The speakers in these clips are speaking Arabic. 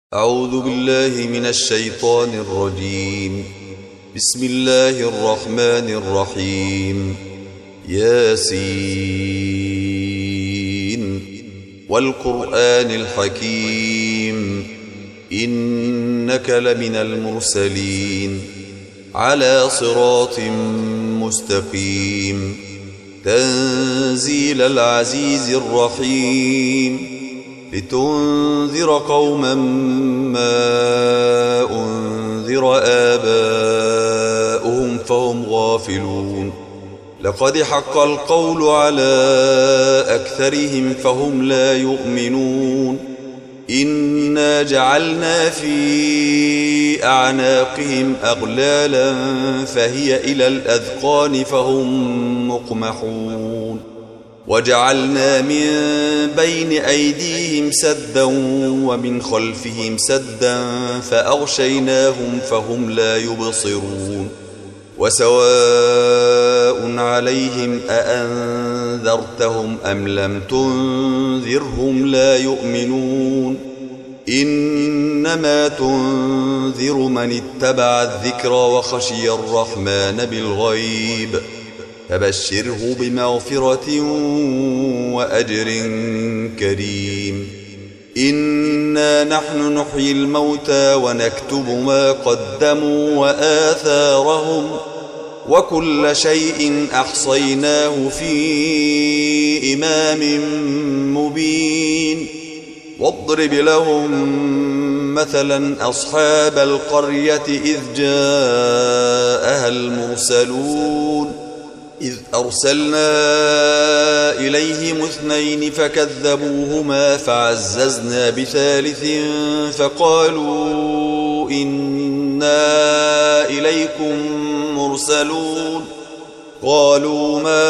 أعوذ بالله من الشيطان الرجيم. بسم الله الرحمن الرحيم. ياسين والقرآن الحكيم إنك لمن المرسلين على صراط مستقيم تنزيل العزيز الرحيم لتنذر قوما ما أنذر آباؤهم فهم غافلون. لقد حق القول على أكثرهم فهم لا يؤمنون. إنا جعلنا في أعناقهم أغلالا فهي إلى الأذقان فهم مقمحون. وجعلنا من بين أيديهم سدا ومن خلفهم سدا فأغشيناهم فهم لا يبصرون. وسواء عليهم أأنذرتهم أم لم تنذرهم لا يؤمنون. إنما تنذر من اتبع الذكر وخشي الرحمن بالغيب فبشره بمغفرة وأجر كريم. إنا نحن نحيي الموتى ونكتب ما قدموا وآثارهم وكل شيء أحصيناه في إمام مبين. واضرب لهم مثلا أصحاب القرية إذ جاءها المرسلون إذ أرسلنا إليهم 2 فكذبوهما فعززنا بثالث فقالوا إنا إليكم مرسلون. قالوا ما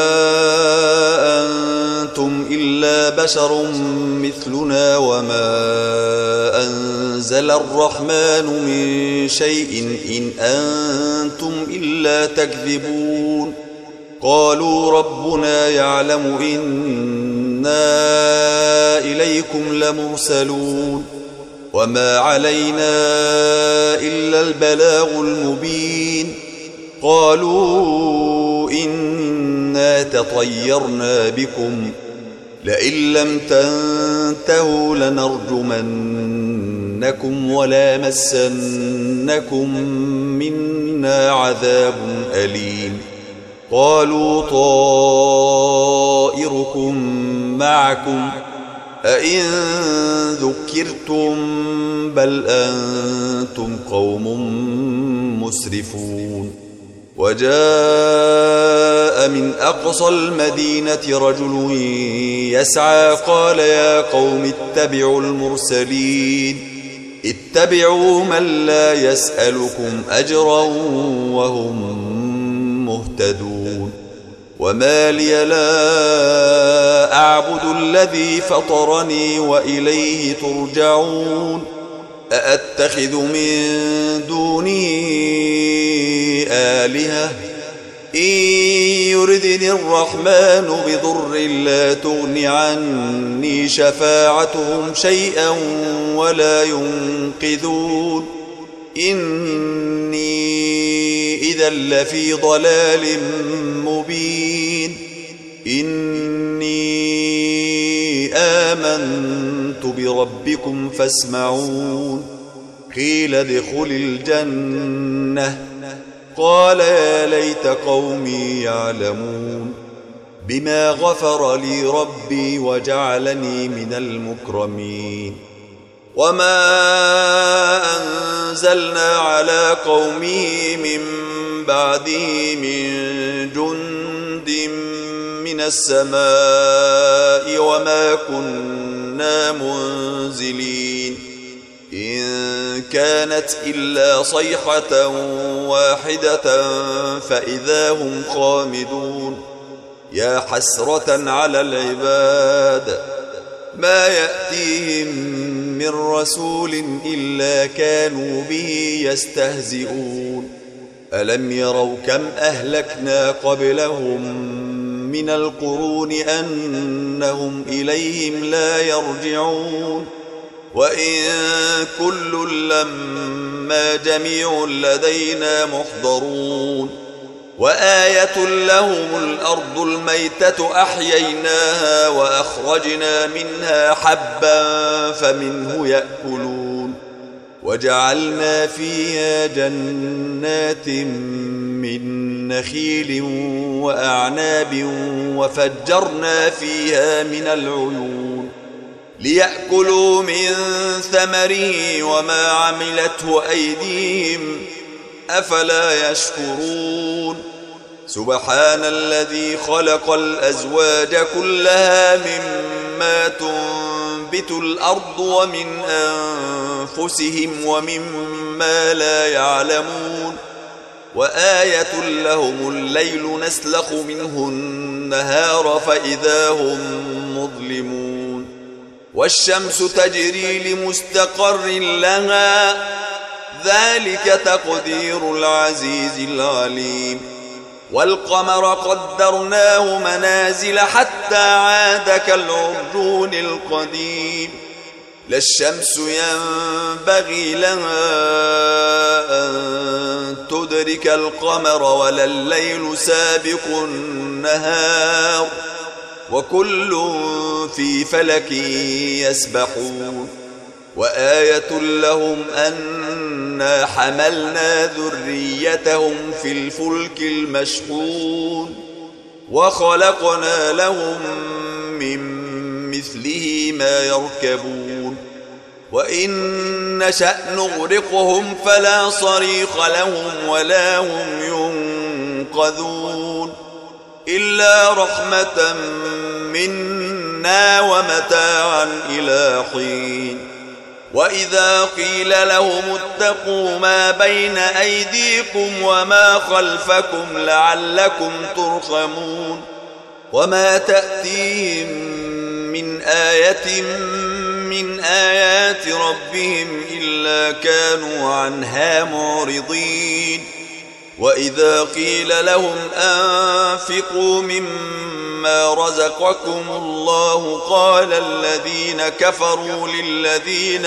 أنتم إلا بشر مثلنا وما أنزل الرحمن من شيء إن أنتم إلا تكذبون. قالوا ربنا يعلم إنا إليكم لمرسلون وما علينا إلا البلاغ المبين. قالوا إنا تطيرنا بكم لئن لم تنتهوا لنرجمنكم وليمسنكم منا عذاب أليم. قالوا طائركم معكم أئن ذكرتم بل أنتم قوم مسرفون. وجاء من أقصى المدينة رجل يسعى قال يا قوم اتبعوا المرسلين اتبعوا من لا يسألكم أجرا وهم مهتدون. وما لي لا أعبد الذي فطرني وإليه ترجعون. أأتخذ من دونه آلهة إن يردني الرحمن بضر لا تغن عني شفاعتهم شيئا ولا ينقذون. إني إذا لفي ضلال مبين. إني آمنت بربكم فاسمعون. قيل ادخل الجنة قال يا ليت قومي يعلمون بما غفر لي ربي وجعلني من المكرمين. وما أنزلنا على قومه من بعده من جند من السماء وما كنا منزلين. إن كانت إلا صيحة واحدة فإذا هم خامدون. يا حسرة على العباد ما يأتيهم من رسول إلا كانوا به يستهزئون. ألم يروا كم أهلكنا قبلهم من القرون أنهم إليهم لا يرجعون. وإن كل لما جميع لدينا محضرون وآية لهم الأرض الميتة أحييناها وأخرجنا منها حبا فمنه يأكلون وجعلنا فيها جنات من نخيل وأعناب وفجرنا فيها من العيون ليأكلوا من ثمره وما عملته أيديهم أفلا يشكرون سبحان الذي خلق الأزواج كلها مما تنبت الأرض ومن أنفسهم ومما لا يعلمون وآية لهم الليل نسلخ منه النهار فإذا هم مظلمون والشمس تجري لمستقر لها ذلك تقدير العزيز العليم والقمر قدرناه منازل حتى عاد كالعرجون القديم لا الشمس ينبغي لها أن تدرك القمر ولا الليل سابق النهار وكل في فلك يسبحون وآية لهم أنا حملنا ذريتهم في الفلك المشحون وخلقنا لهم من مثله ما يركبون وإن نشأ نغرقهم فلا صريخ لهم ولا هم ينقذون إلا رحمة منا ومتاعا إلى حين وإذا قيل لهم اتقوا ما بين أيديكم وما خلفكم لعلكم ترحمون وما تأتيهم من آية من آيات ربهم إلا كانوا عنها معرضين وإذا قيل لهم أنفقوا مما رزقكم الله قال الذين كفروا للذين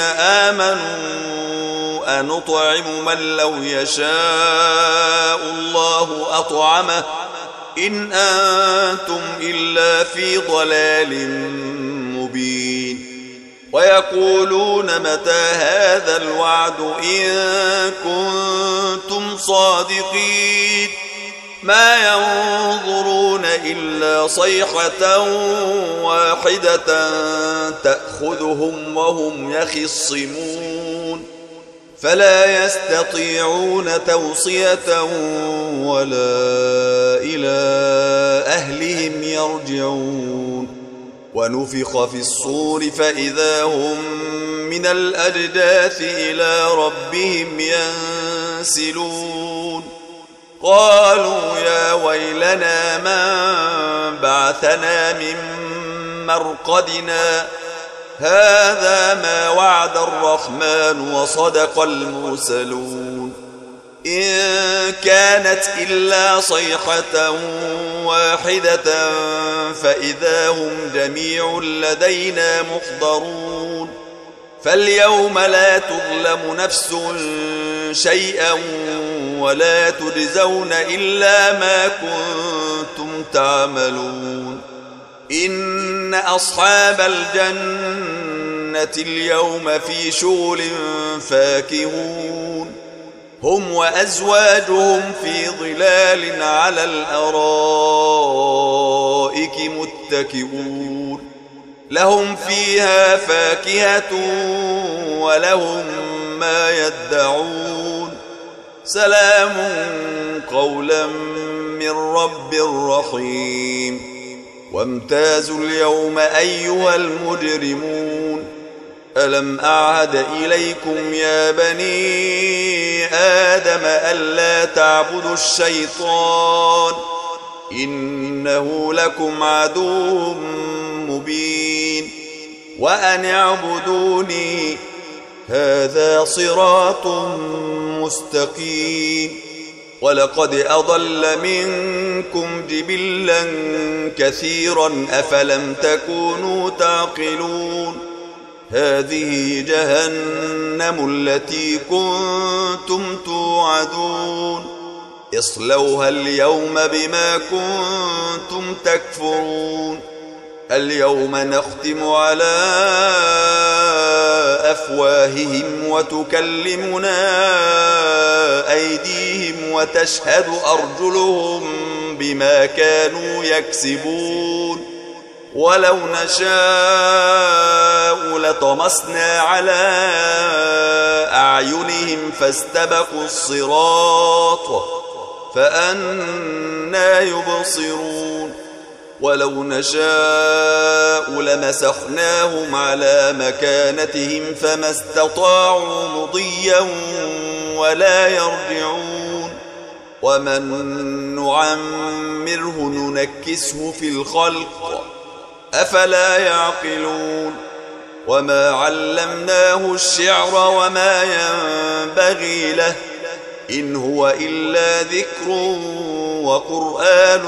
آمنوا أنطعم من لو يشاء الله أطعمه إن أنتم إلا في ضلال مبين ويقولون متى هذا الوعد إن كنتم صادقين ما ينظرون إلا صيحة واحدة تأخذهم وهم يخصمون فلا يستطيعون توصية ولا إلى أهلهم يرجعون ونفخ في الصور فإذا هم من الأجداث إلى ربهم ينسلون قالوا يا ويلنا من بعثنا من مرقدنا هذا ما وعد الرحمن وصدق المرسلون إن كانت إلا صيحة واحدة فإذا هم جميع لدينا محضرون فاليوم لا تظلم نفس شيئا ولا تجزون إلا ما كنتم تعملون إن أصحاب الجنة اليوم في شغل فاكهون هم وأزواجهم في ظلال على الأرائك متكئون لهم فيها فاكهة ولهم ما يدعون سلام قولا من رب رحيم وامتازوا اليوم أيها المجرمون ألم أعهد إليكم يا بني آدم ألا تعبدوا الشيطان إنه لكم عدو مبين وأن اعبدوني هذا صراط مستقيم ولقد أضل منكم جبلا كثيرا أفلم تكونوا تعقلون هذه جهنم التي كنتم توعدون اصلوها اليوم بما كنتم تكفرون اليوم نختم على أفواههم وتكلمنا أيديهم وتشهد أرجلهم بما كانوا يكسبون ولو نشاء لطمسنا على أعينهم فاستبقوا الصراط فأنى يبصرون ولو نشاء لمسخناهم على مكانتهم فما استطاعوا مضيا ولا يرجعون ومن نعمره ننكسه في الخلق أفلا يعقلون وما علمناه الشعر وما ينبغي له إن هو إلا ذكر وقرآن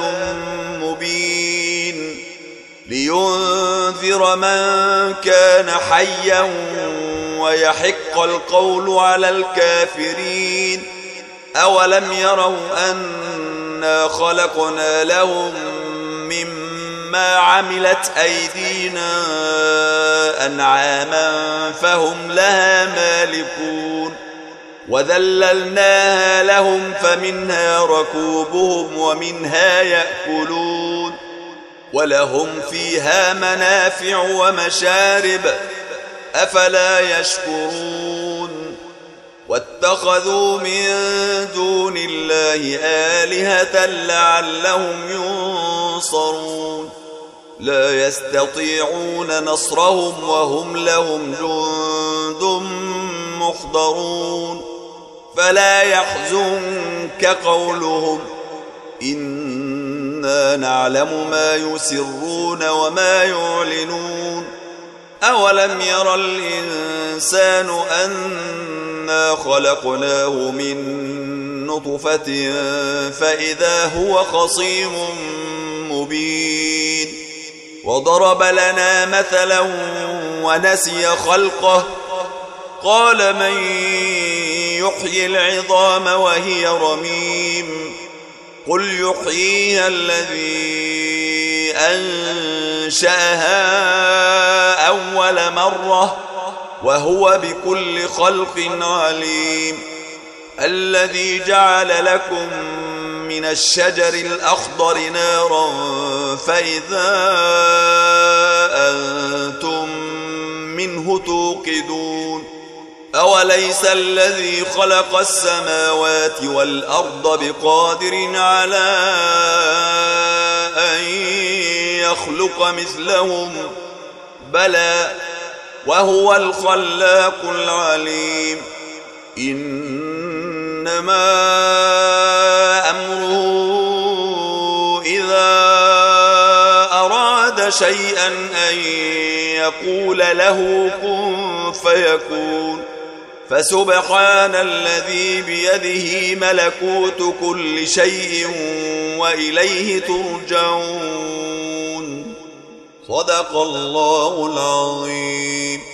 مبين لينذر من كان حيا ويحق القول على الكافرين أولم يروا أنا خلقنا لهم مما عملت أيدينا أنعاما فهم لها مالكون وذللناها لهم فمنها ركوبهم ومنها يأكلون ولهم فيها منافع ومشارب أفلا يشكرون واتخذوا من دون الله آلهة لعلهم ينصرون لا يستطيعون نصرهم وهم لهم جند محضرون فلا يحزنك قولهم إنا نعلم ما يسرون وما يعلنون أولم ير الإنسان أنا خلقناه من نطفة فإذا هو خصيم مبين وضرب لنا مثلا ونسي خلقه قال من يحيي العظام وهي رميم قل يحييها الذي أنشأها أول مرة وهو بكل خلق عليم الذي جعل لكم من الشجر الأخضر نارا فإذا أنتم منه توقدون أوليس الذي خلق السماوات والأرض بقادر على أن يخلق مثلهم بلى وهو الخلاق العليم إنما أمره إذا أراد شيئا أن يقول له كن فيكون فسبحان الذي بيده ملكوت كل شيء وإليه ترجعون صدق الله العظيم.